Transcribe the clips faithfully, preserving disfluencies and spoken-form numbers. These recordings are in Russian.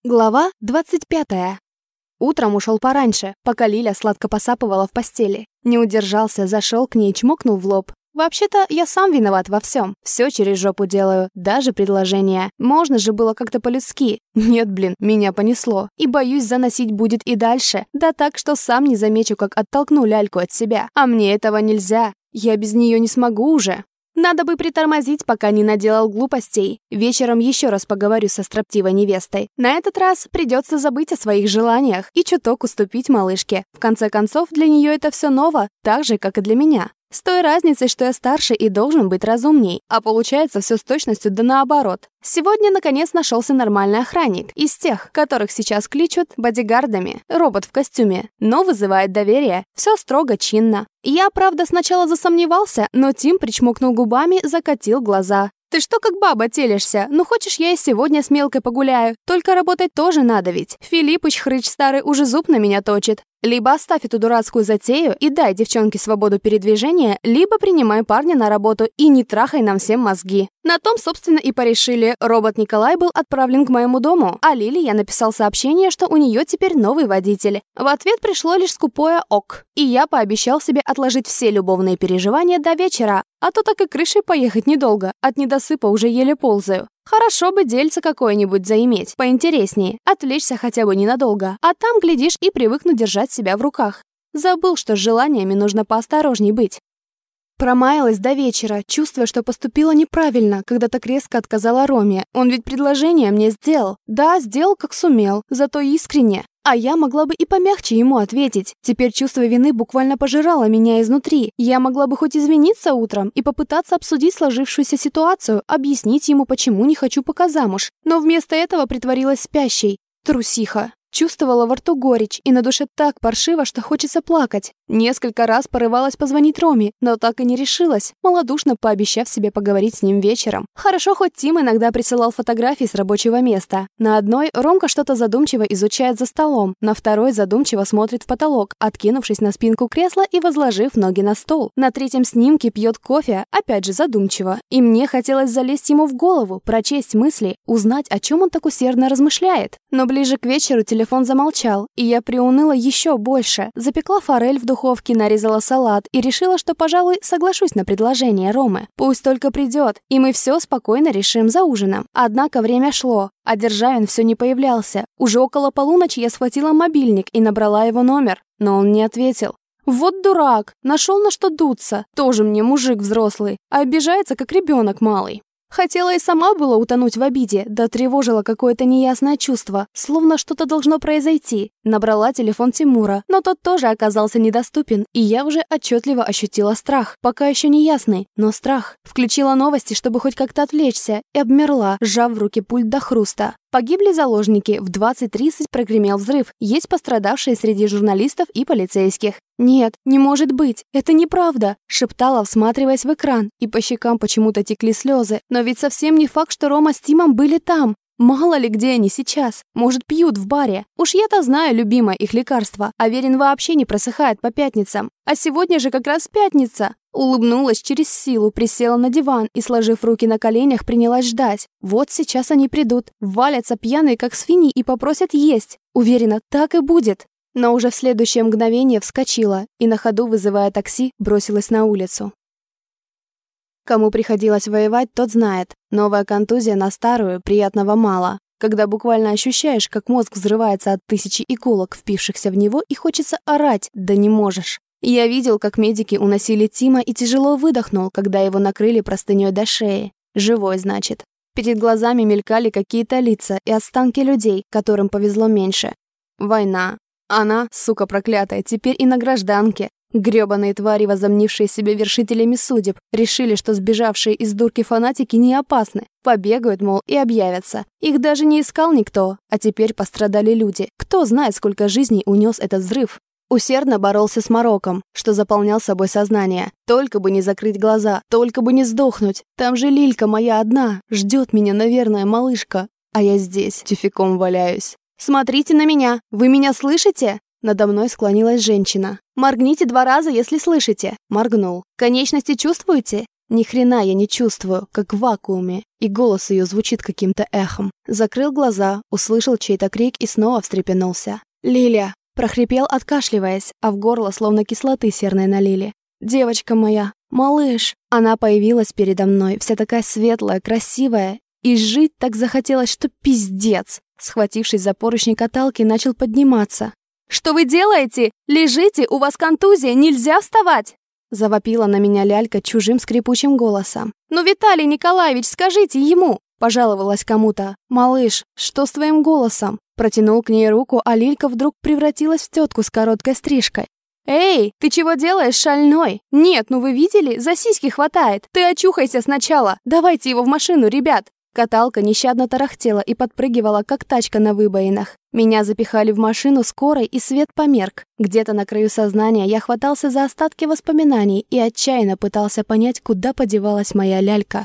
Глава двадцать пятая. Утром ушел пораньше, пока Лиля сладко посапывала в постели. Не удержался, зашел к ней, чмокнул в лоб. Вообще-то, я сам виноват во всем. Все через жопу делаю, даже предложения. Можно же было как-то по-людски. Нет, блин, меня понесло. И боюсь, заносить будет и дальше. Да так, что сам не замечу, как оттолкну ляльку от себя. А мне этого нельзя. Я без нее не смогу уже. Надо бы притормозить, пока не наделал глупостей. Вечером еще раз поговорю со строптивой невестой. На этот раз придется забыть о своих желаниях и чуток уступить малышке. В конце концов, для нее это все ново, так же, как и для меня. С той разницей, что я старше и должен быть разумней, а получается все с точностью да наоборот. Сегодня, наконец, нашелся нормальный охранник, из тех, которых сейчас кличут бодигардами, робот в костюме, но вызывает доверие, все строго чинно. Я, правда, сначала засомневался, но Тим причмокнул губами, закатил глаза. «Ты что как баба телишься? Ну хочешь, я и сегодня с мелкой погуляю? Только работать тоже надо ведь. Филиппыч хрыч старый уже зуб на меня точит. Либо оставь эту дурацкую затею и дай девчонке свободу передвижения, либо принимай парня на работу и не трахай нам всем мозги». На том, собственно, и порешили. Робот Николай был отправлен к моему дому, а Лиле я написал сообщение, что у нее теперь новый водитель. В ответ пришло лишь скупое «ок». И я пообещал себе отложить все любовные переживания до вечера, а то так и крышей поехать недолго, от недосыпа уже еле ползаю. Хорошо бы дельце какое-нибудь заиметь, поинтереснее, отвлечься хотя бы ненадолго, а там, глядишь, и привыкну держать себя в руках. Забыл, что с желаниями нужно поосторожней быть. Промаялась до вечера, чувствуя, что поступила неправильно, когда так резко отказала Роме. Он ведь предложение мне сделал. Да, сделал как сумел, зато искренне. А я могла бы и помягче ему ответить. Теперь чувство вины буквально пожирало меня изнутри. Я могла бы хоть извиниться утром и попытаться обсудить сложившуюся ситуацию, объяснить ему, почему не хочу пока замуж. Но вместо этого притворилась спящей. Трусиха. Чувствовала во рту горечь, и на душе так паршиво, что хочется плакать. Несколько раз порывалась позвонить Роме, но так и не решилась, малодушно пообещав себе поговорить с ним вечером. Хорошо, хоть Тим иногда присылал фотографии с рабочего места. На одной Ромка что-то задумчиво изучает за столом, на второй задумчиво смотрит в потолок, откинувшись на спинку кресла и возложив ноги на стол. На третьем снимке пьет кофе, опять же задумчиво. И мне хотелось залезть ему в голову, прочесть мысли, узнать, о чем он так усердно размышляет. Но ближе к вечеру телефон Телефон замолчал, и я приуныла еще больше. Запекла форель в духовке, нарезала салат и решила, что, пожалуй, соглашусь на предложение Ромы. Пусть только придет, и мы все спокойно решим за ужином. Однако время шло, а Державин все не появлялся. Уже около полуночи я схватила мобильник и набрала его номер, но он не ответил. Вот дурак, нашел на что дуться. Тоже мне мужик взрослый, а обижается, как ребенок малый. Хотела и сама была утонуть в обиде, да тревожило какое-то неясное чувство, словно что-то должно произойти. Набрала телефон Тимура, но тот тоже оказался недоступен, и я уже отчетливо ощутила страх, пока еще не ясный, но страх. Включила новости, чтобы хоть как-то отвлечься, и обмерла, сжав в руки пульт до хруста. Погибли заложники, в двадцать тридцать прогремел взрыв, есть пострадавшие среди журналистов и полицейских. «Нет, не может быть, это неправда», — шептала, всматриваясь в экран, и по щекам почему-то текли слезы. Но ведь совсем не факт, что Рома с Тимом были там. Мало ли где они сейчас. Может, пьют в баре. Уж я-то знаю любимое их лекарство. Аверин вообще не просыхает по пятницам. А сегодня же как раз пятница. Улыбнулась через силу, присела на диван и, сложив руки на коленях, принялась ждать. Вот сейчас они придут, валятся пьяные, как свиньи, и попросят есть. Уверена, так и будет. Но уже в следующее мгновение вскочила и, на ходу вызывая такси, бросилась на улицу. Кому приходилось воевать, тот знает. Новая контузия на старую приятного мало. Когда буквально ощущаешь, как мозг взрывается от тысячи иголок, впившихся в него, и хочется орать, да не можешь. Я видел, как медики уносили Тима, и тяжело выдохнул, когда его накрыли простыней до шеи. Живой, значит. Перед глазами мелькали какие-то лица и останки людей, которым повезло меньше. Война. Она, сука проклятая, теперь и на гражданке. Грёбаные твари, возомнившие себя вершителями судеб, решили, что сбежавшие из дурки фанатики не опасны. Побегают, мол, и объявятся. Их даже не искал никто, а теперь пострадали люди. Кто знает, сколько жизней унес этот взрыв. Усердно боролся с мороком, что заполнял собой сознание. Только бы не закрыть глаза, только бы не сдохнуть. Там же Лилька моя одна, ждет меня, наверное, малышка. А я здесь, тюфяком валяюсь. «Смотрите на меня! Вы меня слышите?» Надо мной склонилась женщина. «Моргните два раза, если слышите». Моргнул. «Конечности чувствуете?» Ни хрена я не чувствую, как в вакууме, и голос ее звучит каким-то эхом. Закрыл глаза, услышал чей-то крик и снова встрепенулся. «Лиля!» – прохрипел, откашливаясь, а в горло словно кислоты серной налили. «Девочка моя! Малыш!» Она появилась передо мной, вся такая светлая, красивая, и жить так захотелось, что пиздец. Схватившись за поручни каталки, начал подниматься. «Что вы делаете? Лежите, у вас контузия, нельзя вставать!» Завопила на меня лялька чужим скрипучим голосом. «Ну, Виталий Николаевич, скажите ему!» Пожаловалась кому-то. «Малыш, что с твоим голосом?» Протянул к ней руку, а Лилька вдруг превратилась в тетку с короткой стрижкой. «Эй, ты чего делаешь, шальной? Нет, ну вы видели? За сиськи хватает. Ты очухайся сначала. Давайте его в машину, ребят!» Каталка нещадно тарахтела и подпрыгивала, как тачка на выбоинах. Меня запихали в машину скорой, и свет померк. Где-то на краю сознания я хватался за остатки воспоминаний и отчаянно пытался понять, куда подевалась моя лялька.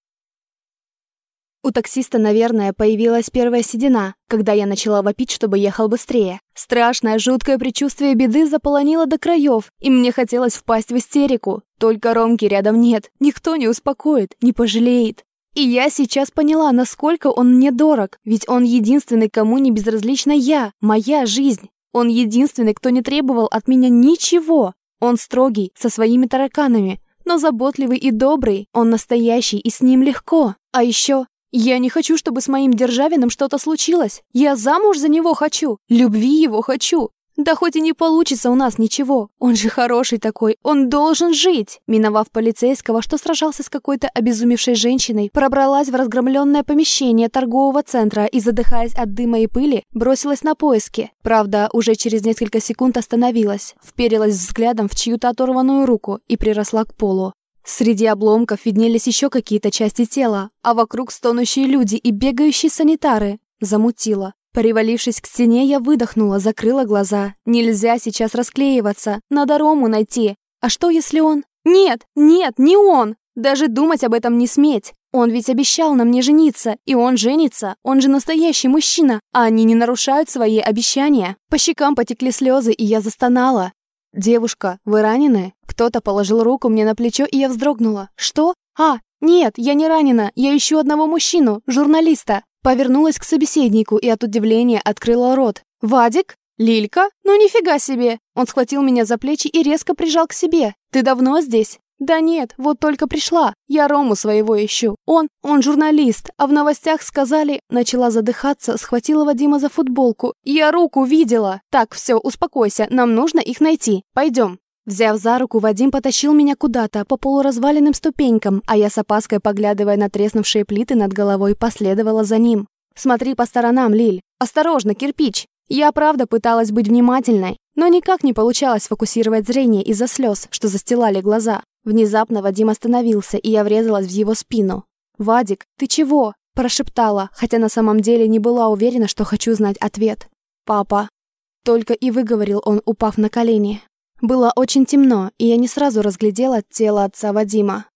У таксиста, наверное, появилась первая седина, когда я начала вопить, чтобы ехал быстрее. Страшное, жуткое предчувствие беды заполонило до краев, и мне хотелось впасть в истерику. Только Ромки рядом нет, никто не успокоит, не пожалеет. И я сейчас поняла, насколько он мне дорог, ведь он единственный, кому не безразлична я, моя жизнь. Он единственный, кто не требовал от меня ничего. Он строгий, со своими тараканами, но заботливый и добрый, он настоящий, и с ним легко. А еще я не хочу, чтобы с моим Державиным что-то случилось. Я замуж за него хочу, любви его хочу. Да хоть и не получится у нас ничего, он же хороший такой, он должен жить. Миновав полицейского, что сражался с какой-то обезумевшей женщиной, пробралась в разгромленное помещение торгового центра и, задыхаясь от дыма и пыли, бросилась на поиски. Правда, уже через несколько секунд остановилась, вперилась взглядом в чью-то оторванную руку и приросла к полу. Среди обломков виднелись еще какие-то части тела, а вокруг стонущие люди и бегающие санитары. Замутило. Привалившись к стене, я выдохнула, закрыла глаза. Нельзя сейчас расклеиваться, надо Рому найти. А что, если он... Нет, нет, не он! Даже думать об этом не сметь. Он ведь обещал нам не жениться, и он женится. Он же настоящий мужчина, а они не нарушают свои обещания. По щекам потекли слезы, и я застонала. «Девушка, вы ранены?» Кто-то положил руку мне на плечо, и я вздрогнула. «Что? А, нет, я не ранена, я ищу одного мужчину, журналиста». Повернулась к собеседнику и от удивления открыла рот. «Вадик? Лилька? Ну нифига себе!» Он схватил меня за плечи и резко прижал к себе. «Ты давно здесь?» «Да нет, вот только пришла. Я Рому своего ищу. Он, он журналист, а в новостях сказали...» Начала задыхаться, схватила Вадима за футболку. «Я руку видела!» «Так, все, успокойся, нам нужно их найти. Пойдем». Взяв за руку, Вадим потащил меня куда-то по полуразваленным ступенькам, а я с опаской, поглядывая на треснувшие плиты над головой, последовала за ним. «Смотри по сторонам, Лиль. Осторожно, кирпич!» Я правда пыталась быть внимательной, но никак не получалось фокусировать зрение из-за слез, что застилали глаза. Внезапно Вадим остановился, и я врезалась в его спину. «Вадик, ты чего?» – прошептала, хотя на самом деле не была уверена, что хочу знать ответ. «Папа». Только и выговорил он, упав на колени. Было очень темно, и я не сразу разглядела тело отца Вадима.